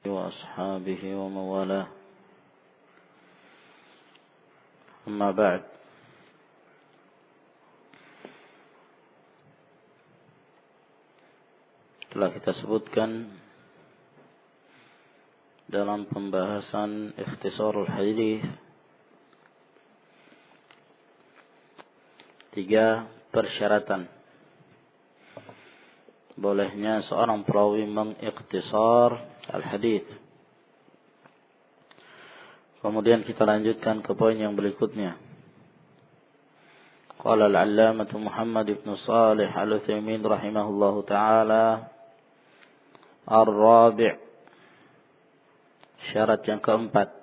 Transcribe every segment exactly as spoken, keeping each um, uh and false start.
وأصحابه ومن والاه أما بعد. Telah kita sebutkan dalam pembahasan ikhtisarul hadis tiga persyaratan bolehnya seorang perawi mengikhtisar al-hadits. Kemudian kita lanjutkan ke poin yang berikutnya. Qala al-allamah Muhammad ibn Shalih al-Utsaimin rahimahullahu taala, ar-rabi', syarat yang keempat,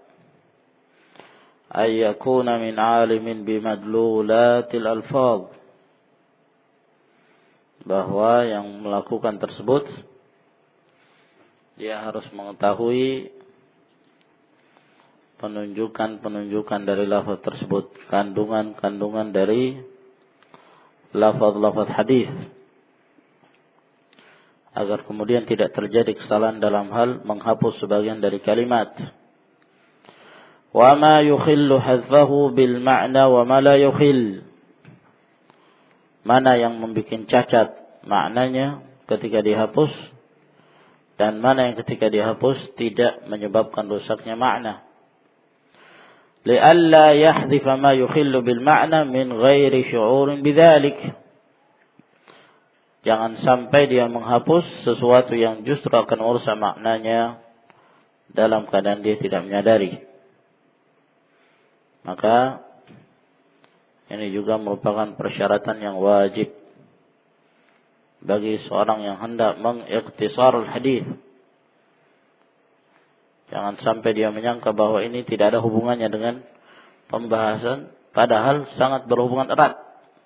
ay yakuna min alimin bimadlulatil alfaz, bahwa yang melakukan tersebut dia harus mengetahui penunjukan-penunjukan dari lafaz tersebut, kandungan-kandungan dari lafaz-lafaz hadis, agar kemudian tidak terjadi kesalahan dalam hal menghapus sebagian dari kalimat. Wa ma yukhillu hadfahu bil ma'na wa ma la yukhill, mana yang membuat cacat maknanya ketika dihapus, dan mana yang ketika dihapus tidak menyebabkan rusaknya makna. Li'alla yahdhifa ma yukhillu bil ma'na min ghairi syu'urin bidzalik, jangan sampai dia menghapus sesuatu yang justru akan merusak maknanya dalam keadaan dia tidak menyadari. Maka ini juga merupakan persyaratan yang wajib bagi seorang yang hendak mengikhtisarul hadis. Jangan sampai dia menyangka bahwa ini tidak ada hubungannya dengan pembahasan, padahal sangat berhubungan erat.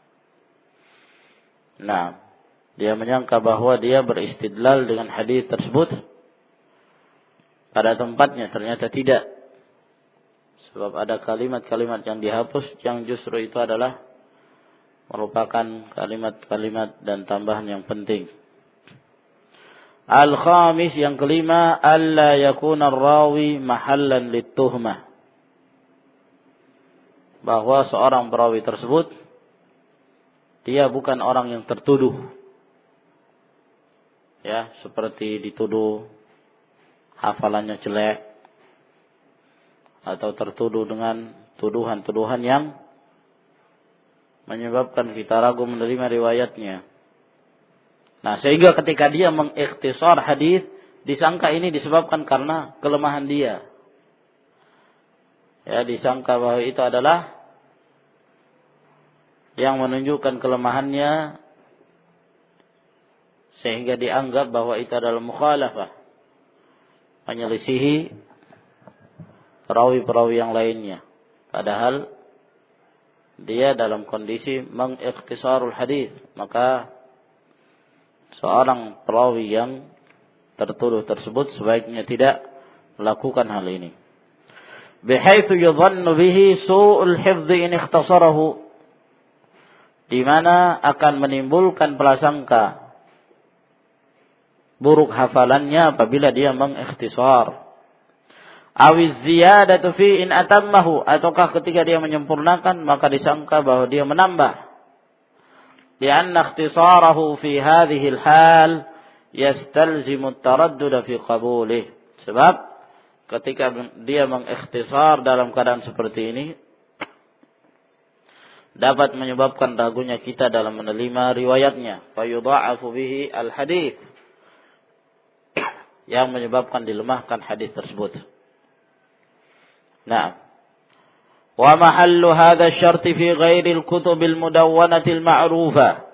Nah, dia menyangka bahwa dia beristidlal dengan hadis tersebut pada tempatnya, ternyata tidak. Sebab ada kalimat-kalimat yang dihapus yang justru itu adalah merupakan kalimat-kalimat dan tambahan yang penting. Al-khamis, yang kelima, alla yakuna ar-rawi mahallan lit-tuhmah, bahwa seorang perawi tersebut dia bukan orang yang tertuduh, ya, seperti dituduh hafalannya jelek atau tertuduh dengan tuduhan-tuduhan yang menyebabkan kita ragu menerima riwayatnya. Nah, sehingga ketika dia mengikhtisar hadis, disangka ini disebabkan karena kelemahan dia. Ya, disangka bahwa itu adalah yang menunjukkan kelemahannya, sehingga dianggap bahwa itu adalah mukhalafah, menyelisihi perawi-perawi yang lainnya. Padahal dia dalam kondisi mengikhtisarul hadis, maka seorang perawi yang tertuduh tersebut sebaiknya tidak melakukan hal ini. Bihaitsu yadhannu bihi su'ul hifdzi in ikhtasarahu, di mana akan menimbulkan prasangka buruk hafalannya apabila dia mengikhtisar. Awiz ziyadatu fi in atammahu, ataukah ketika dia menyempurnakan maka disangka bahwa dia menambah. Lianna ikhtisarahu fi hadhihi al-hal yastalzimu at-taraddud fi qabulih, sebab ketika dia mengikhtisar dalam keadaan seperti ini dapat menyebabkan ragunya kita dalam menerima riwayatnya, fa yudha'afu bihi al-hadits, yang menyebabkan dilemahkan hadis tersebut. Nah, wa mahallu hadha asy-syart fi ghairi al-kutub al-mudawwanah al-ma'rufah,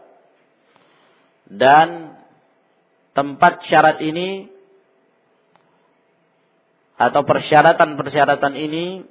dan tempat syarat ini atau persyaratan-persyaratan ini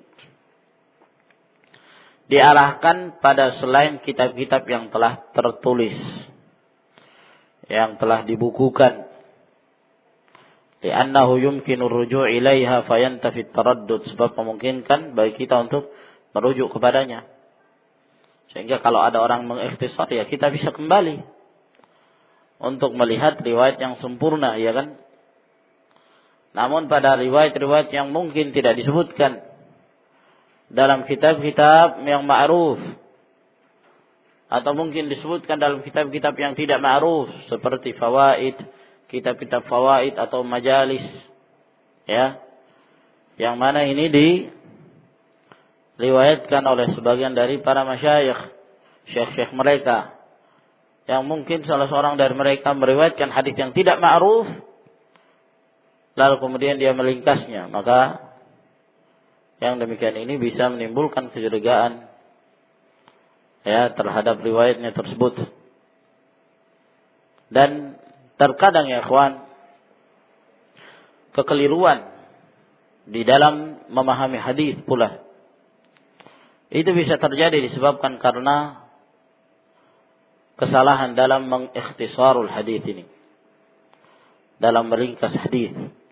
diarahkan pada selain kitab-kitab yang telah tertulis, yang telah dibukukan. Li'annahu yumkinu ar-ruju' ilaiha fayantafi at-taraddud, sebab memungkinkan bagi kita untuk merujuk kepadanya. Sehingga kalau ada orang mengikhtisar, ya kita bisa kembali untuk melihat riwayat yang sempurna, ya kan? Namun pada riwayat-riwayat yang mungkin tidak disebutkan dalam kitab-kitab yang ma'ruf, atau mungkin disebutkan dalam kitab-kitab yang tidak ma'ruf seperti fawaid, kitab-kitab fawaid atau majalis, ya, yang mana ini diriwayatkan oleh sebagian dari para masyayikh, syekh-syekh mereka, yang mungkin salah seorang dari mereka meriwayatkan hadis yang tidak ma'ruf, lalu kemudian dia melingkasnya, maka yang demikian ini bisa menimbulkan kecurigaan, ya, terhadap riwayatnya tersebut. Dan terkadang, ya ikhwan, kekeliruan di dalam memahami hadis pula itu bisa terjadi disebabkan karena kesalahan dalam mengikhtisarul hadis ini, dalam meringkas hadis.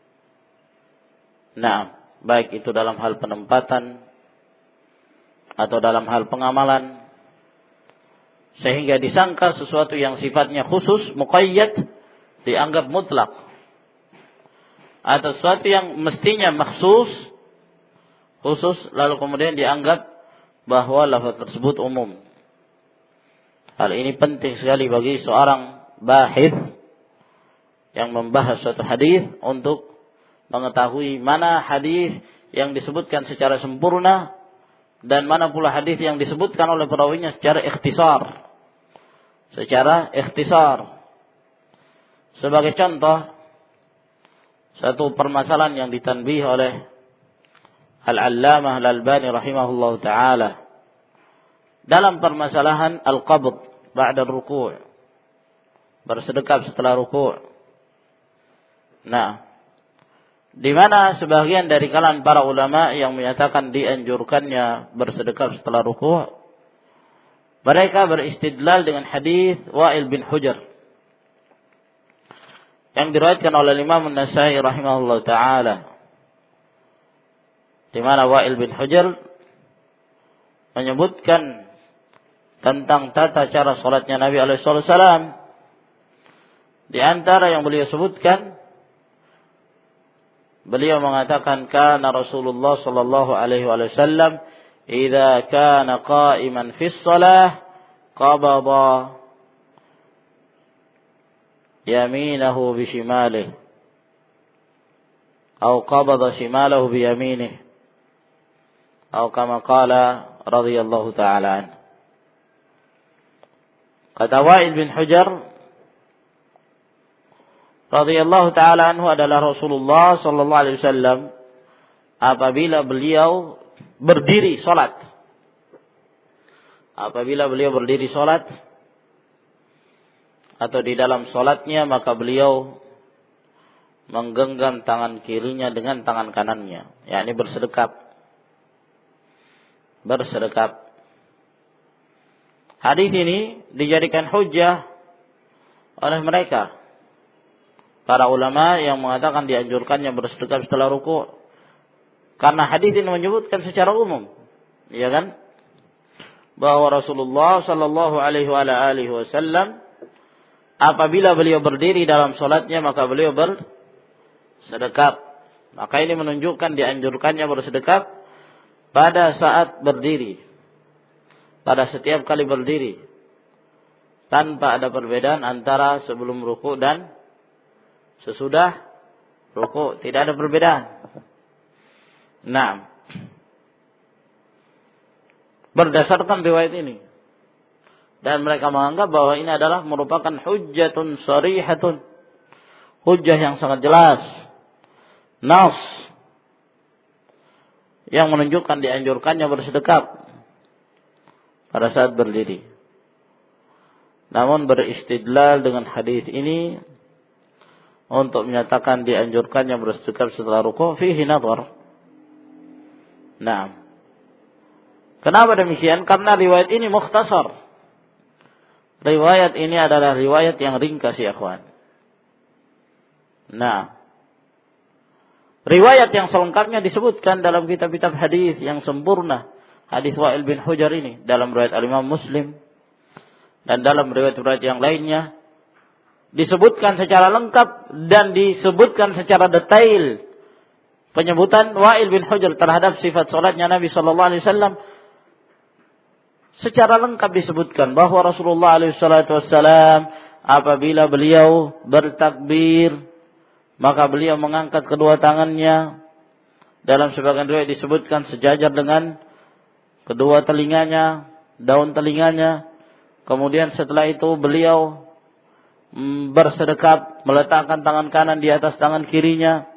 Nah, baik itu dalam hal penempatan atau dalam hal pengamalan, sehingga disangka sesuatu yang sifatnya khusus, muqayyad, dianggap mutlak, atau sesuatu yang mestinya makhsus, khusus, lalu kemudian dianggap bahwa lafaz tersebut umum. Hal ini penting sekali bagi seorang bahith yang membahas suatu hadis untuk mengetahui mana hadis yang disebutkan secara sempurna dan mana pula hadis yang disebutkan oleh perawinya secara ikhtisar. Secara ikhtisar. Sebagai contoh, satu permasalahan yang ditanbih oleh Al-Allamah Al-Albani rahimahullahu taala dalam permasalahan al-qabd ba'da ruku', bersedekap setelah ruku'. Nah, di mana sebagian dari kalangan para ulama yang menyatakan dianjurkannya bersedekap setelah ruku', mereka beristidlal dengan hadis Wa'il bin Hujr yang diriwayatkan oleh Imam An-Nasa'i rahimahullah taala, di mana Wa'il bin Hujr menyebutkan tentang tata cara salatnya Nabi alaihi wasallam. Di antara yang beliau sebutkan, beliau mengatakan kana Rasulullah sallallahu alaihi wasallam idza kana qa'iman fi shalah qabada yaminahu bi shimalihi atau qabada shimalahu bi yaminihi atau kama qala radhiyallahu ta'ala an. Kata Wa'il bin Hujr radhiyallahu ta'ala anhu adalah Rasulullah sallallahu alaihi wasallam apabila beliau berdiri salat. Apabila beliau berdiri salat atau di dalam salatnya, maka beliau menggenggam tangan kirinya dengan tangan kanannya, yakni bersedekap. Bersedekap. Hadis ini dijadikan hujjah oleh mereka, para ulama yang mengatakan dianjurkannya bersedekap setelah ruku', karena hadis ini menyebutkan secara umum, ya kan, bahwa Rasulullah sallallahu alaihi wasallam apabila beliau berdiri dalam salatnya maka beliau bersedekap. Maka ini menunjukkan dianjurkannya bersedekap pada saat berdiri, pada setiap kali berdiri, tanpa ada perbedaan antara sebelum ruku' dan sesudah ruku', tidak ada perbedaan. Nah, berdasarkan riwayat ini, dan mereka menganggap bahwa ini adalah merupakan hujjatun sharihatun, hujjah yang sangat jelas, nas, yang menunjukkan dianjurkannya bersedekap pada saat berdiri. Namun beristidlal dengan hadis ini untuk menyatakan dianjurkannya bersedekap setelah ruku' fihi nadhar. Nah, kenapa demikian? Karena riwayat ini mukhtasar. Riwayat ini adalah riwayat yang ringkas, ya ikhwan. Nah, riwayat yang selengkapnya disebutkan dalam kitab-kitab hadis yang sempurna. Hadis Wa'il bin Hujr ini dalam riwayat Al-Imam Muslim dan dalam riwayat-riwayat yang lainnya disebutkan secara lengkap dan disebutkan secara detail penyebutan Wa'il bin Hujr terhadap sifat salatnya Nabi sallallahu alaihi wasallam secara lengkap disebutkan bahwa Rasulullah alaihi wasallam apabila beliau bertakbir maka beliau mengangkat kedua tangannya, dalam sebagian riwayat disebutkan sejajar dengan kedua telinganya, daun telinganya. Kemudian setelah itu beliau bersedekap, meletakkan tangan kanan di atas tangan kirinya.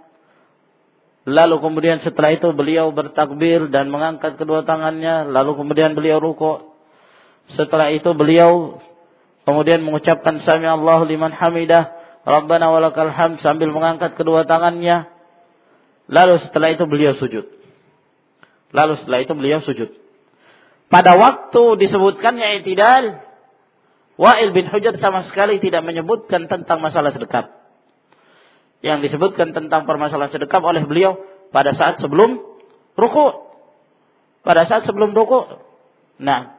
Lalu kemudian setelah itu beliau bertakbir dan mengangkat kedua tangannya. Lalu kemudian beliau rukuk. Setelah itu beliau kemudian mengucapkan Sami Allahu liman hamidah, Rabbana walakal hamd sambil mengangkat kedua tangannya. Lalu setelah itu beliau sujud. Lalu setelah itu beliau sujud. Pada waktu disebutkannya i'tidal, Wa'il bin Hujr sama sekali tidak menyebutkan tentang masalah sedekap. Yang disebutkan tentang permasalahan sedekap oleh beliau pada saat sebelum ruku'. Pada saat sebelum ruku'. Nah,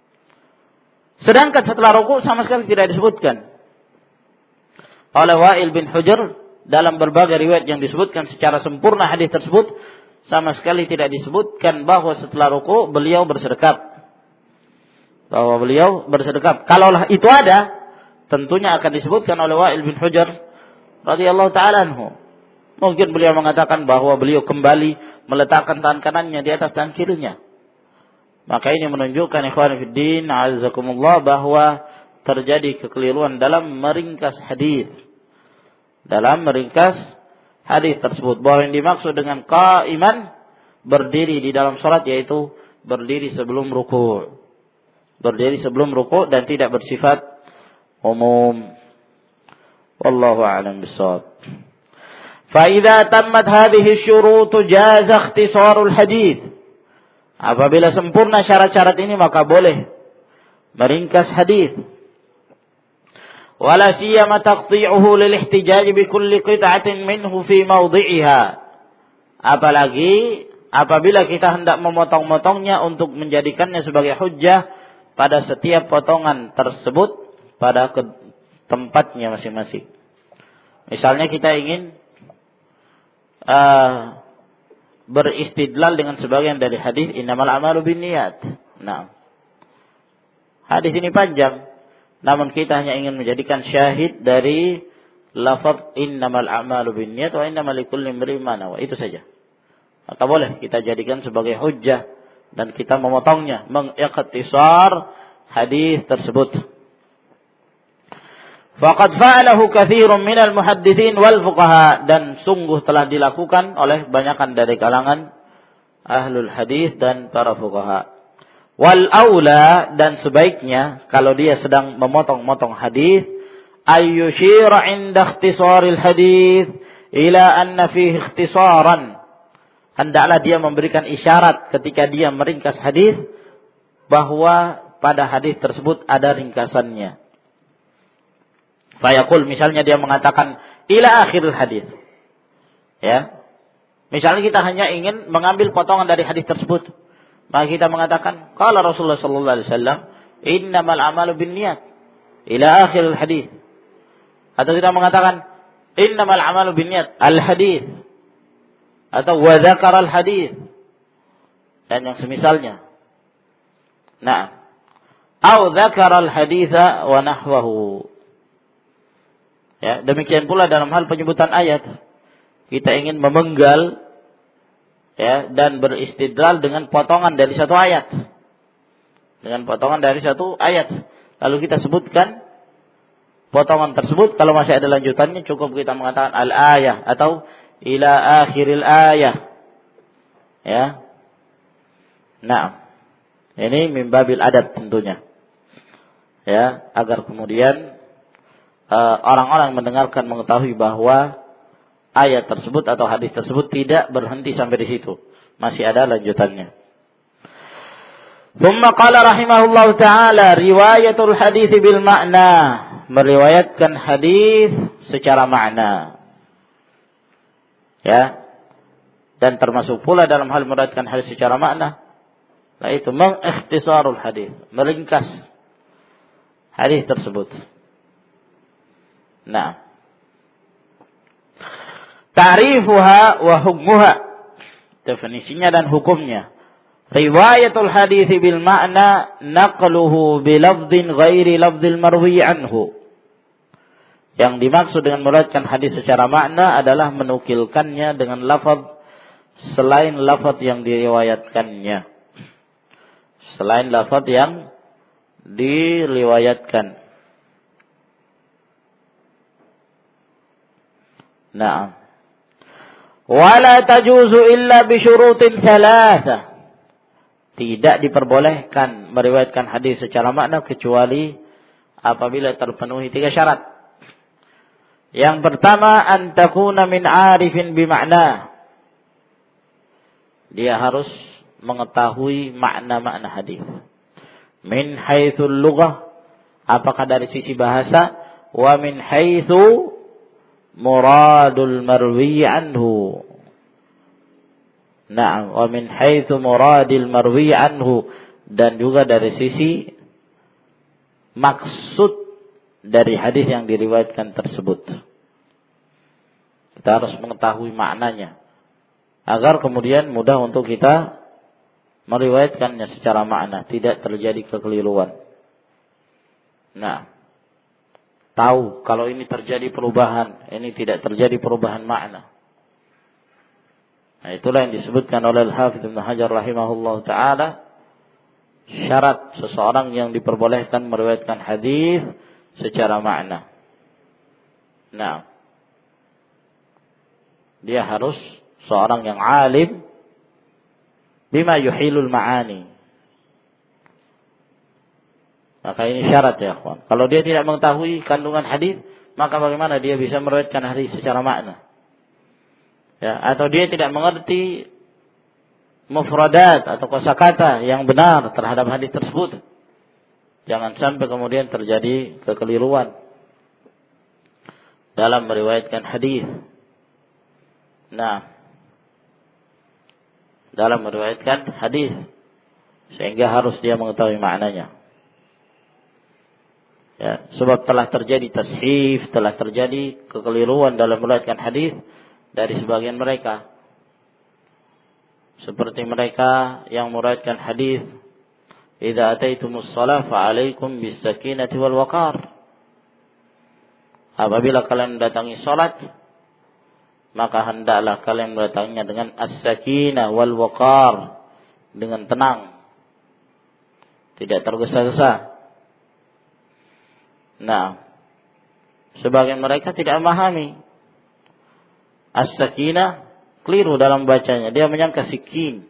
sedangkan setelah ruku' sama sekali tidak disebutkan oleh Wa'il bin Hujr. Dalam berbagai riwayat yang disebutkan secara sempurna hadis tersebut, sama sekali tidak disebutkan bahwa setelah ruku' beliau bersedekap. Bahwa beliau bersedekap. Kalaulah itu ada, tentunya akan disebutkan oleh Wa'il bin Hujr radhiyallahu ta'ala anhu. Mungkin beliau mengatakan bahwa beliau kembali meletakkan tangan kanannya di atas tangan kirinya. Maka ini menunjukkan ikhwan fiddin azakumullah bahwa terjadi kekeliruan dalam meringkas hadis. Dalam meringkas hadis tersebut, bahwa yang dimaksud dengan qa'iman berdiri di dalam salat yaitu berdiri sebelum ruku'. Berdiri sebelum ruku' dan tidak bersifat umum. Wallahu a'lam bissawab. Fa idza tammat hadhihi syurut jaza ikhtisarul hadits. Apabila sempurna syarat-syarat ini maka boleh meringkas hadis. Wala siyama taqti'uhu lil ihtijaj bi kulli qit'atin minhu fi mawdhi'iha. Apalagi apabila kita hendak memotong-motongnya untuk menjadikannya sebagai hujjah pada setiap potongan tersebut pada tempatnya masing-masing. Misalnya kita ingin uh, beristidlal dengan sebagian dari hadis innamal a'malu binniyat. Nah, hadis ini panjang, namun kita hanya ingin menjadikan syahid dari lafaz innamal a'malu binniyat wa innamal likulli imri'in ma nawa. Itu saja. Maka boleh kita jadikan sebagai hujjah dan kita memotongnya, mengikhtisar hadis tersebut. Faqad fa'alahu katsirun minal muhadditsin wal fuqaha, dan sungguh telah dilakukan oleh banyakan dari kalangan ahlul hadis dan para fuqaha. Wal aula, dan sebaiknya kalau dia sedang memotong-motong hadis, ayyushira 'inda ikhtisaril hadis ila anna fihi ikhtisaran. Hendaklah dia memberikan isyarat ketika dia meringkas hadis bahwa pada hadis tersebut ada ringkasannya. Fayaqul, misalnya dia mengatakan ila akhiril hadis. Ya. Misalnya kita hanya ingin mengambil potongan dari hadis tersebut, maka kita mengatakan qala Rasulullah sallallahu alaihi wasallam innamal a'malu binniyat ila akhiril hadis. Atau kita mengatakan innamal a'malu binniyat al hadis, atau wa dzakara al hadis dan yang semisalnya. Nah, au dzakara al haditsa wa nahwahu. Ya, demikian pula dalam hal penyebutan ayat. Kita ingin memenggal ya dan beristidlal dengan potongan dari satu ayat. Dengan potongan dari satu ayat. Lalu kita sebutkan potongan tersebut, kalau masih ada lanjutannya cukup kita mengatakan al-ayah atau ila akhiril ayah. Ya. Nah, ini min babil adab tentunya. Ya, agar kemudian uh, orang-orang mendengarkan mengetahui bahwa ayat tersebut atau hadis tersebut tidak berhenti sampai di situ. Masih ada lanjutannya. Thumma qala rahimahullahu ta'ala riwayatul hadis bil ma'na, meriwayatkan hadis secara makna. Ya. Dan termasuk pula dalam hal meriwayatkan hadis secara makna, yaitu mengikhtisarul hadis, meringkas hadis tersebut. Nah, ta'rifuha wa hukmuha, definisinya dan hukumnya. Riwayatul hadits bil ma'na naqluhu bi lafdhin ghairi lafdzil marwi anhu. Yang dimaksud dengan meriwayatkan hadis secara makna adalah menukilkannya dengan lafaz selain lafaz yang diriwayatkannya. Selain lafaz yang diriwayatkan. Naam. Wala tajuzu illa bi syurutin thalathah. Tidak diperbolehkan meriwayatkan hadis secara makna kecuali apabila terpenuhi tiga syarat. Yang pertama, an takuna min 'arifin bi ma'na. Dia harus mengetahui makna-makna hadis. Min haitsul lughah, apakah dari sisi bahasa, wa min haitsu muradul marwi anhu. Na'am, wa min haitsu muradil marwi anhu, dan juga dari sisi maksud dari hadis yang diriwayatkan tersebut. Kita harus mengetahui maknanya agar kemudian mudah untuk kita meriwayatkannya secara makna, tidak terjadi kekeliruan. Nah, tahu kalau ini terjadi perubahan, ini tidak terjadi perubahan makna. Nah, itulah yang disebutkan oleh Al-Hafidz Ibnu Hajar rahimahullah ta'ala, syarat seseorang yang diperbolehkan meriwayatkan hadis secara makna. Nah, dia harus seorang yang alim bima yuhilul ma'ani. Maka ini syarat ya kawan. Kalau dia tidak mengetahui kandungan hadis, maka bagaimana dia bisa meriwayatkan hadis secara makna? Ya, atau dia tidak mengerti mufradat atau kosakata yang benar terhadap hadis tersebut. Jangan sampai kemudian terjadi kekeliruan dalam meriwayatkan hadis. Nah, dalam meriwayatkan hadis, sehingga harus dia mengetahui maknanya. Ya, sebab telah terjadi tashif, telah terjadi kekeliruan dalam meriwayatkan hadis dari sebagian mereka. Seperti mereka yang meriwayatkan hadis, "Idza ataitumus shalah fa'alaikum bis-sakinati wal waqar." Apabila kalian mendatangi salat, maka hendaklah kalian mendatanginya dengan as-sakinah wal waqar, dengan tenang, tidak tergesa-gesa. Nah, sebagian mereka tidak memahami as-sakinah, keliru dalam bacanya, dia menyangka sikin.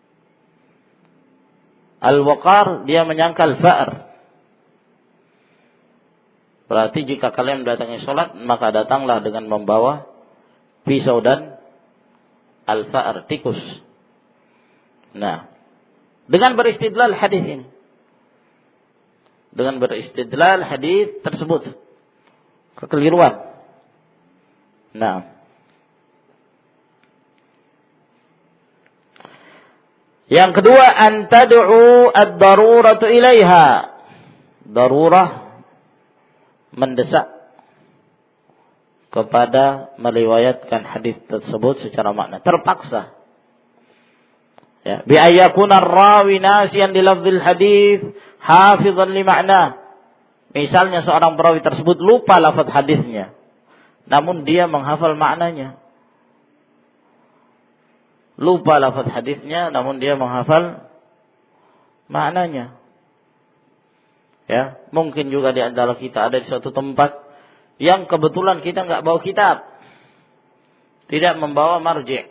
Al-waqar, dia menyangka al-fa'r. Berarti jika kalian mendatangi salat, maka datanglah dengan membawa pisau dan al-fa'r, tikus. Nah, dengan beristidlal hadis ini, dengan beristidlal hadis tersebut, kekeliruan. Nah, yang kedua, an tad'u ad-daruratu ilaiha. Darurah, mendesak kepada meriwayatkan hadis tersebut secara makna, terpaksa. Ya, bi ayyakuna ar-rawi nasiyan li lafdzil hadis hafizan li ma'na. Misalnya seorang perawi tersebut lupa lafaz hadisnya, namun dia menghafal maknanya. Lupa lafaz hadisnya, namun dia menghafal maknanya. Ya, mungkin juga di antara kita ada di suatu tempat yang kebetulan kita enggak bawa kitab, tidak membawa marji'.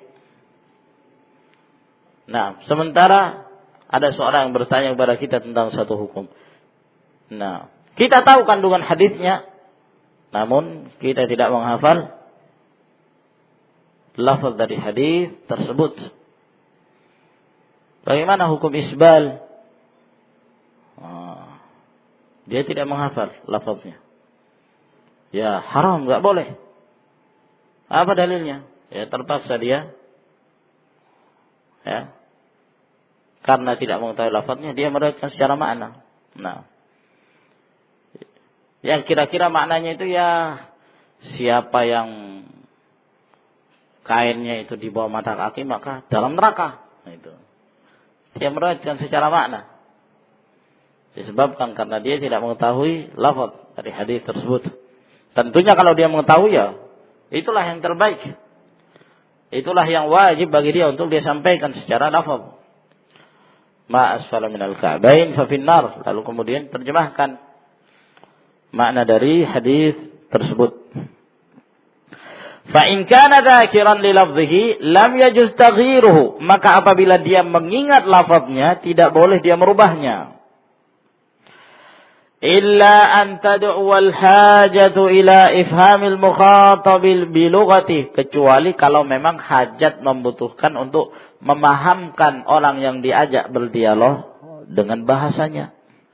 Nah, sementara ada seorang yang bertanya kepada kita tentang satu hukum. Nah, kita tahu kandungan hadisnya, namun kita tidak menghafal lafaz dari hadis tersebut. Bagaimana hukum isbal? Oh, dia tidak menghafal lafaznya. Ya, haram, enggak boleh. Apa dalilnya? Ya, terpaksa dia. Ya. Karena tidak mengetahui lafaznya, dia meriwayatkan secara makna. Nah, yang kira-kira maknanya itu ya siapa yang kainnya itu di bawah mata kaki, maka dalam neraka. Nah, itu. Dia meriwayatkan secara makna. Disebabkan karena dia tidak mengetahui lafaz dari hadis tersebut. Tentunya kalau dia mengetahui, ya itulah yang terbaik. Itulah yang wajib bagi dia untuk dia sampaikan secara lafaz. Ma asfala minal ka'bain fa finnar. Lalu kemudian terjemahkan makna dari hadis tersebut. Fa in kana dzakiran li lafzihi lam yajuz taghyiruhu. Maka apabila dia mengingat lafaznya, tidak boleh dia merubahnya. Illa an tad'u al hajatu ila ifhamil mukhatab bi lughati, kecuali kalau memang hajat membutuhkan untuk memahamkan orang yang diajak berdialog dengan bahasanya.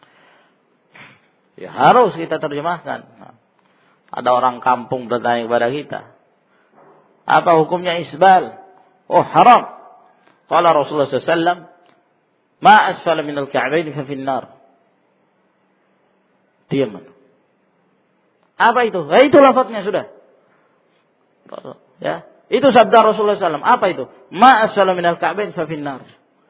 Ya harus kita terjemahkan. Ada orang kampung bertanya kepada kita, apa hukumnya isbal? Oh, haram. Qala Rasulullah sallallahu alaihi wasallam, ma asfala minal ka'bayn fa finnar. Diam. Apa itu? Ya, itu lafadznya sudah. Ya, itu sabda Rasulullah sallallahu alaihi wasallam. Apa itu? Ma asfala minal ka'bayn fa finnar.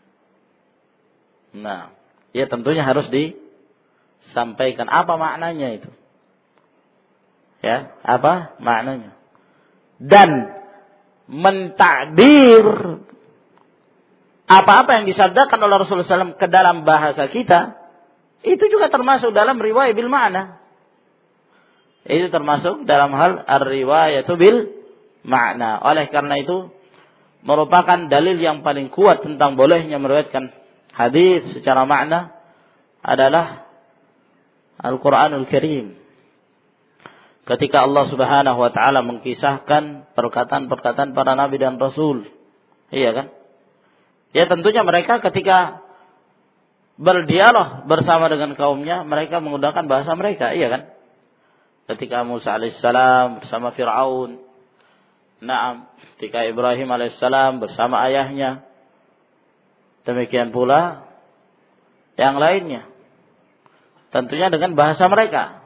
Nah, ya tentunya harus disampaikan apa maknanya itu. Ya, apa maknanya? Dan mentakbir apa-apa yang disabdakan oleh Rasulullah sallallahu alaihi wasallam ke dalam bahasa kita, itu juga termasuk dalam riwayat bil ma'na. Itu termasuk dalam hal ar-riwayatu bil ma'na. Oleh karena itu merupakan dalil yang paling kuat tentang bolehnya meriwayatkan hadis secara makna adalah Al-Qur'anul Karim. Ketika Allah Subhanahu wa taala mengkisahkan perkataan-perkataan para nabi dan rasul. Iya kan? Ya tentunya mereka ketika berdialog bersama dengan kaumnya, mereka menggunakan bahasa mereka, iya kan? Ketika Musa alaihissalam bersama Fir'aun, naam, ketika Ibrahim alaihissalam bersama ayahnya, demikian pula yang lainnya, tentunya dengan bahasa mereka.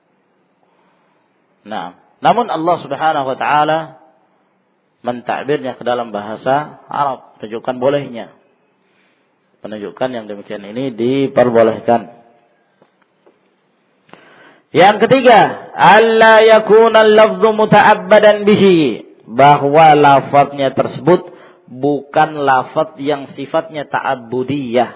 Nah, namun Allah Subhanahu wa taala mentakbirnya ke dalam bahasa Arab, menunjukkan bolehnya. Penunjukan yang demikian ini diperbolehkan. Yang ketiga, alla yakuna al-lafdhu muta'abbadan bihi, bahwa lafadznya tersebut bukan lafadz yang sifatnya ta'abbudiyah.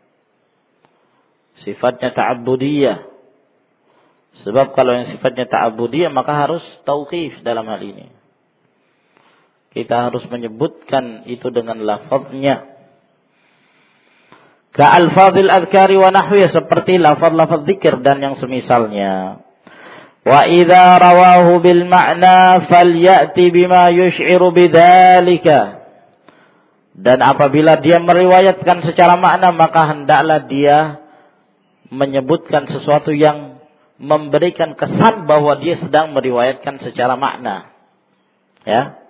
Sifatnya ta'abbudiyah. Sebab kalau yang sifatnya ta'abbudiyah maka harus tauqif dalam hal ini. Kita harus menyebutkan itu dengan lafadznya. Ka'alfadhil adhkari wa nahwiya, seperti lafaz-lafaz zikir dan yang semisalnya. Wa idza rawahu bil ma'na falyati bima yush'iru bidzalika. Dan apabila dia meriwayatkan secara makna, maka hendaklah dia menyebutkan sesuatu yang memberikan kesan bahwa dia sedang meriwayatkan secara makna. Ya.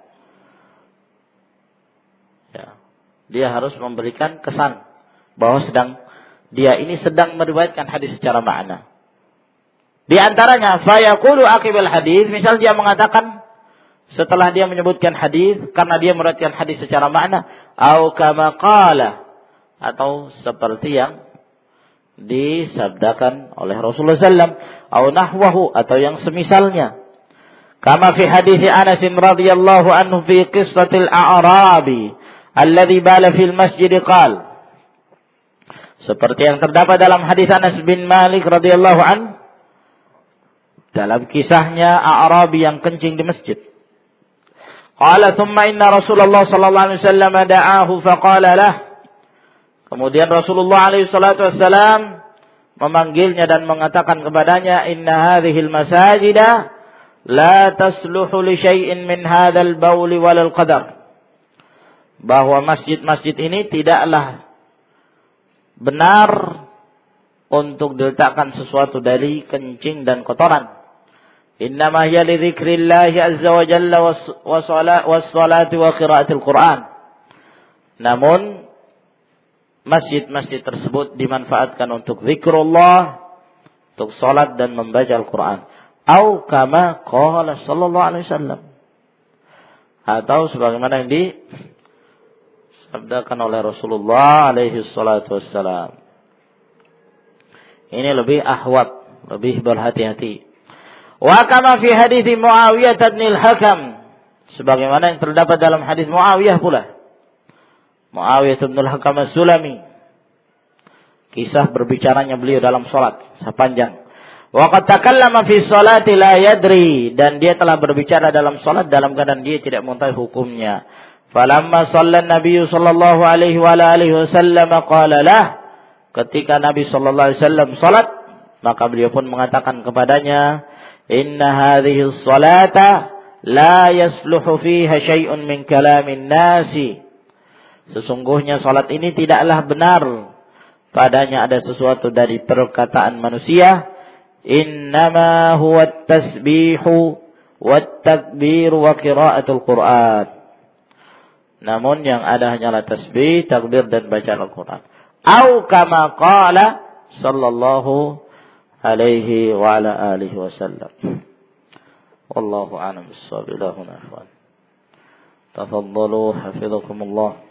Ya. Dia harus memberikan kesan bahwa sedang dia ini sedang meriwayatkan hadis secara makna. Di antaranya fayaqulu aqibal hadis, misal dia mengatakan setelah dia menyebutkan hadis karena dia meriwayatkan hadis secara makna, au kama qala, atau seperti yang disabdakan oleh Rasulullah sallallahu alaihi wasallam, au nahwahu, atau yang semisalnya. Kama fi hadis Anas radhiyallahu anhu fi qissatil a'rabi alladhi bala fil masjid qala, seperti yang terdapat dalam hadis Anas bin Malik radhiyallahu an dalam kisahnya A'rabi yang kencing di masjid. Qala thumma inna Rasulullah sallallahu alaihi wasallam da'ahu faqala lah. Kemudian Rasulullah alaihi salatu wasallam memanggilnya dan mengatakan kepadanya, inna hadhil masajida la tasluhu li syai'in min hadzal bauli walal qadar. Bahwa masjid-masjid ini tidaklah benar untuk diletakkan sesuatu dari kencing dan kotoran. Innama hiya li dzikrillah azza wa jalla was salati wa qiraatil Qur'an. Namun masjid-masjid tersebut dimanfaatkan untuk zikrullah, untuk salat dan membaca Al-Qur'an. Au kama qala sallallahu alaihi wasallam, atau sebagaimana yang disabdakan oleh Rasulullah alaihi salatu wassalam. Ini lebih ahwat, lebih berhati-hati. Wa kama fi hadits Muawiyah bin al-Hakam, sebagaimana yang terdapat dalam hadis Muawiyah pula. Muawiyah bin al-Hakam as-Sulami. Kisah berbicaranya beliau dalam salat sepanjang. Wa qad takallama fi sholati la yadri, dan dia telah berbicara dalam salat dalam keadaan dia tidak mengetahui hukumnya. Falamma shalla an-nabiy sallallahu alaihi wa alihi wasallam qala lah, ketika Nabi sallallahu alaihi wasallam salat, maka beliau pun mengatakan kepadanya, inna hadhihi as-salata la yasluhu fiha syai'un min kalamin nasi. Sesungguhnya salat ini tidaklah benar padanya ada sesuatu dari perkataan manusia. Innama huwa at-tasbihu wat-takbir wa qira'atul Qur'an. Namun yang ada hanyalah tasbih, takbir dan bacaan Al-Qur'an. Au kama qala sallallahu alaihi wa ala alihi wasallam. Wallahu a'lam bis-shawab. Tafaddalu hafizakumullah.